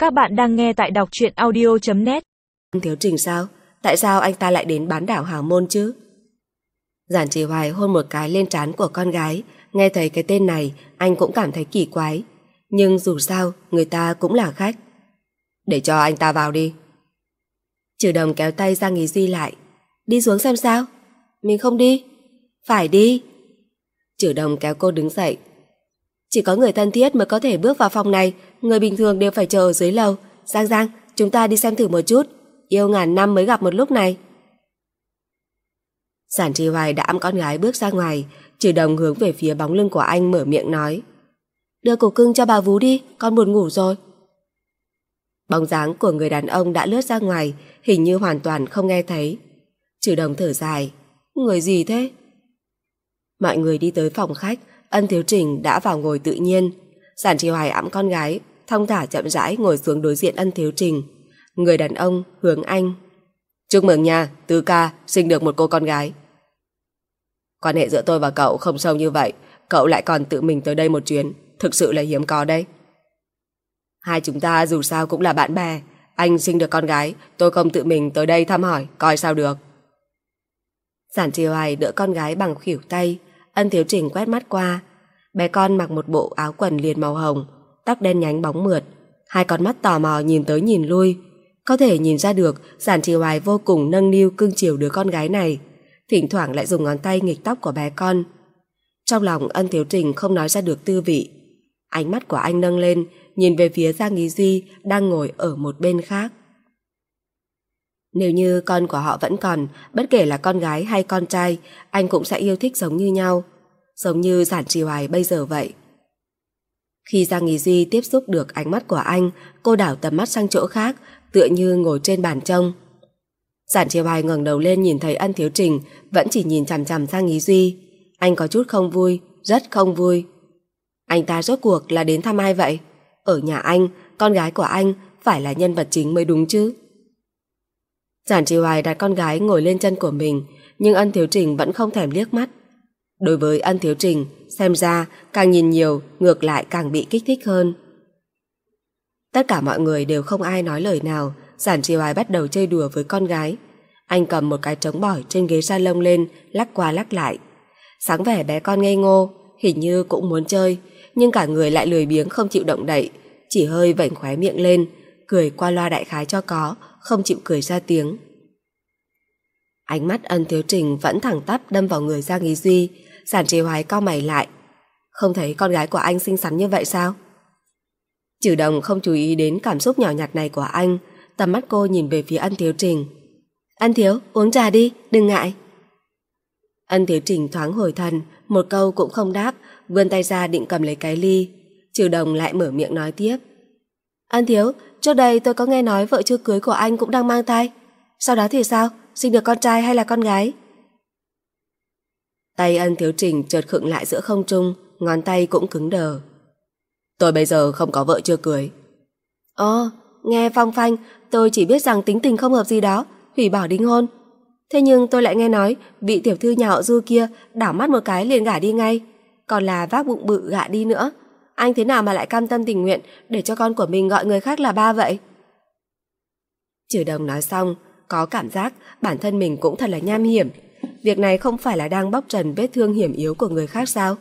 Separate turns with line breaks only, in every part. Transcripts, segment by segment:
Các bạn đang nghe tại đọc truyện audio.net.
Thiếu Trình sao? Tại sao anh ta lại đến bán đảo Hào Môn chứ? Giản Trì Hoài hôn một cái lên trán của con gái. Nghe thấy cái tên này anh cũng cảm thấy kỳ quái. Nhưng dù sao người ta cũng là khách. Để cho anh ta vào đi. Trừ Đồng kéo tay Giang Ý Duy lại. Đi xuống xem sao? Mình không đi. Phải đi. Trừ Đồng kéo cô đứng dậy. Chỉ có người thân thiết mới có thể bước vào phòng này. Người bình thường đều phải chờ ở dưới lầu. Giang, chúng ta đi xem thử một chút. Yêu ngàn năm mới gặp một lúc này. Giản Trì Hoài đã ẵm con gái bước ra ngoài. Trừ Đồng hướng về phía bóng lưng của anh mở miệng nói. Đưa cổ cưng cho bà vú đi, con buồn ngủ rồi. Bóng dáng của người đàn ông đã lướt ra ngoài, hình như hoàn toàn không nghe thấy. Trừ Đồng thở dài. Người gì thế? Mọi người đi tới phòng khách. Ân Thiếu Trình đã vào ngồi tự nhiên. Giản Trì Hoài ẵm con gái, thong thả chậm rãi ngồi xuống đối diện Ân Thiếu Trình. Người đàn ông hướng anh. Chúc mừng nha, Tứ ca sinh được một cô con gái. Quan hệ giữa tôi và cậu không sâu như vậy, cậu lại còn tự mình tới đây một chuyến, thực sự là hiếm có đấy. Hai chúng ta dù sao cũng là bạn bè. Anh sinh được con gái, tôi không tự mình tới đây thăm hỏi, coi sao được. Giản Trì Hoài đỡ con gái bằng khuỷu tay. Ân Thiếu Trình quét mắt qua. Bé con mặc một bộ áo quần liền màu hồng, tóc đen nhánh bóng mượt, hai con mắt tò mò nhìn tới nhìn lui. Có thể nhìn ra được Giản Trì Hoài vô cùng nâng niu cưng chiều đứa con gái này, thỉnh thoảng lại dùng ngón tay nghịch tóc của bé con. Trong lòng Ân Thiếu Trình không nói ra được tư vị. Ánh mắt của anh nâng lên, nhìn về phía Giang Ý Duy đang ngồi ở một bên khác. Nếu như con của họ vẫn còn, bất kể là con gái hay con trai, anh cũng sẽ yêu thích giống như nhau, giống như Giản Trì Hoài bây giờ vậy. Khi Giang Ý Duy tiếp xúc được ánh mắt của anh, cô đảo tầm mắt sang chỗ khác, tựa như ngồi trên bàn trông. Giản Trì Hoài ngẩng đầu lên nhìn thấy Ân Thiếu Trình vẫn chỉ nhìn chằm chằm Giang Ý Duy. Anh có chút không vui, rất không vui. Anh ta rốt cuộc là đến thăm ai vậy? Ở nhà anh, con gái của anh phải là nhân vật chính mới đúng chứ. Giản Trì Hoài đặt con gái ngồi lên chân của mình, nhưng Ân Thiếu Trình vẫn không thèm liếc mắt. Đối với Ân Thiếu Trình, xem ra càng nhìn nhiều ngược lại càng bị kích thích hơn. Tất cả mọi người đều không ai nói lời nào. Giản Trì Hoài bắt đầu chơi đùa với con gái. Anh cầm một cái trống bỏi trên ghế salon lên, lắc qua lắc lại. Sáng vẻ bé con ngây ngô, hình như cũng muốn chơi, nhưng cả người lại lười biếng không chịu động đậy, chỉ hơi vểnh khóe miệng lên, cười qua loa đại khái cho có, không chịu cười ra tiếng. Ánh mắt Ân Thiếu Trình vẫn thẳng tắp đâm vào người Giang Ý Duy. Giản Trì Hoài cau mày lại. Không thấy con gái của anh xinh xắn như vậy sao? Trừ Đồng không chú ý đến cảm xúc nhỏ nhặt này của anh. Tầm mắt cô nhìn về phía Ân Thiếu Trình. Ân Thiếu, uống trà đi, đừng ngại. Ân Thiếu Trình thoáng hồi thần, một câu cũng không đáp, vươn tay ra định cầm lấy cái ly. Trừ Đồng lại mở miệng nói tiếp. Ân Thiếu, trước đây tôi có nghe nói vợ chưa cưới của anh cũng đang mang thai. Sau đó thì sao? Sinh được con trai hay là con gái? Tay Ân Thiếu Trình chợt khựng lại giữa không trung, ngón tay cũng cứng đờ. Tôi bây giờ không có vợ chưa cưới. Ồ, nghe phong phanh, tôi chỉ biết rằng tính tình không hợp gì đó, hủy bỏ đính hôn. Thế nhưng tôi lại nghe nói vị tiểu thư nhà họ Du kia đảo mắt một cái liền gả đi ngay, còn là vác bụng bự gả đi nữa. Anh thế nào mà lại cam tâm tình nguyện để cho con của mình gọi người khác là ba vậy? Trừ Đồng nói xong, có cảm giác bản thân mình cũng thật là nham hiểm. Việc này không phải là đang bóc trần vết thương hiểm yếu của người khác sao?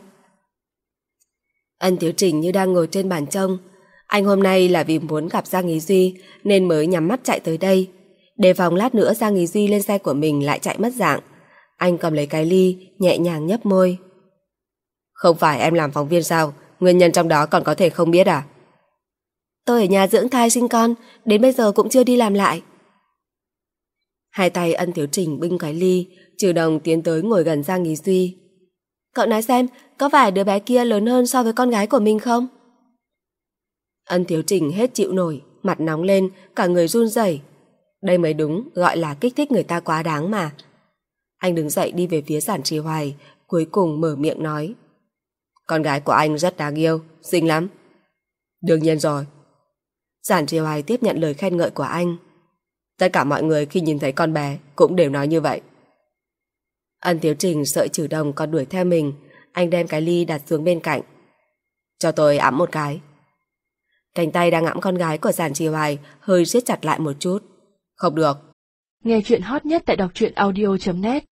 Ân Thiếu Trình như đang ngồi trên bàn trông. Anh hôm nay là vì muốn gặp Giang Ý Duy nên mới nhắm mắt chạy tới đây, đề phòng lát nữa Giang Ý Duy lên xe của mình lại chạy mất dạng. Anh cầm lấy cái ly, nhẹ nhàng nhấp môi. Không phải em làm phóng viên sao? Nguyên nhân trong đó còn có thể không biết à? Tôi ở nhà dưỡng thai sinh con, đến bây giờ cũng chưa đi làm lại. Hai tay Ân Thiếu Trình bưng cái ly. Trừ Đồng tiến tới ngồi gần Giang Ý Duy. Cậu nói xem, có phải đứa bé kia lớn hơn so với con gái của mình không? Ân Thiếu Trình hết chịu nổi, mặt nóng lên, cả người run rẩy. Đây mới đúng, gọi là kích thích người ta quá đáng mà. Anh đứng dậy đi về phía Giản Trì Hoài, cuối cùng mở miệng nói. Con gái của anh rất đáng yêu, xinh lắm. Đương nhiên rồi. Giản Trì Hoài tiếp nhận lời khen ngợi của anh. Tất cả mọi người khi nhìn thấy con bé cũng đều nói như vậy. Ân Thiếu Trình sợ Trừ Đồng còn đuổi theo mình. Anh đem cái ly đặt xuống bên cạnh. Cho tôi ẵm một cái. Cánh tay đang ngẫm con gái của Giản Trì Hoài hơi siết chặt lại một chút. Không được.
Nghe chuyện hot nhất tại đọc truyện audio.net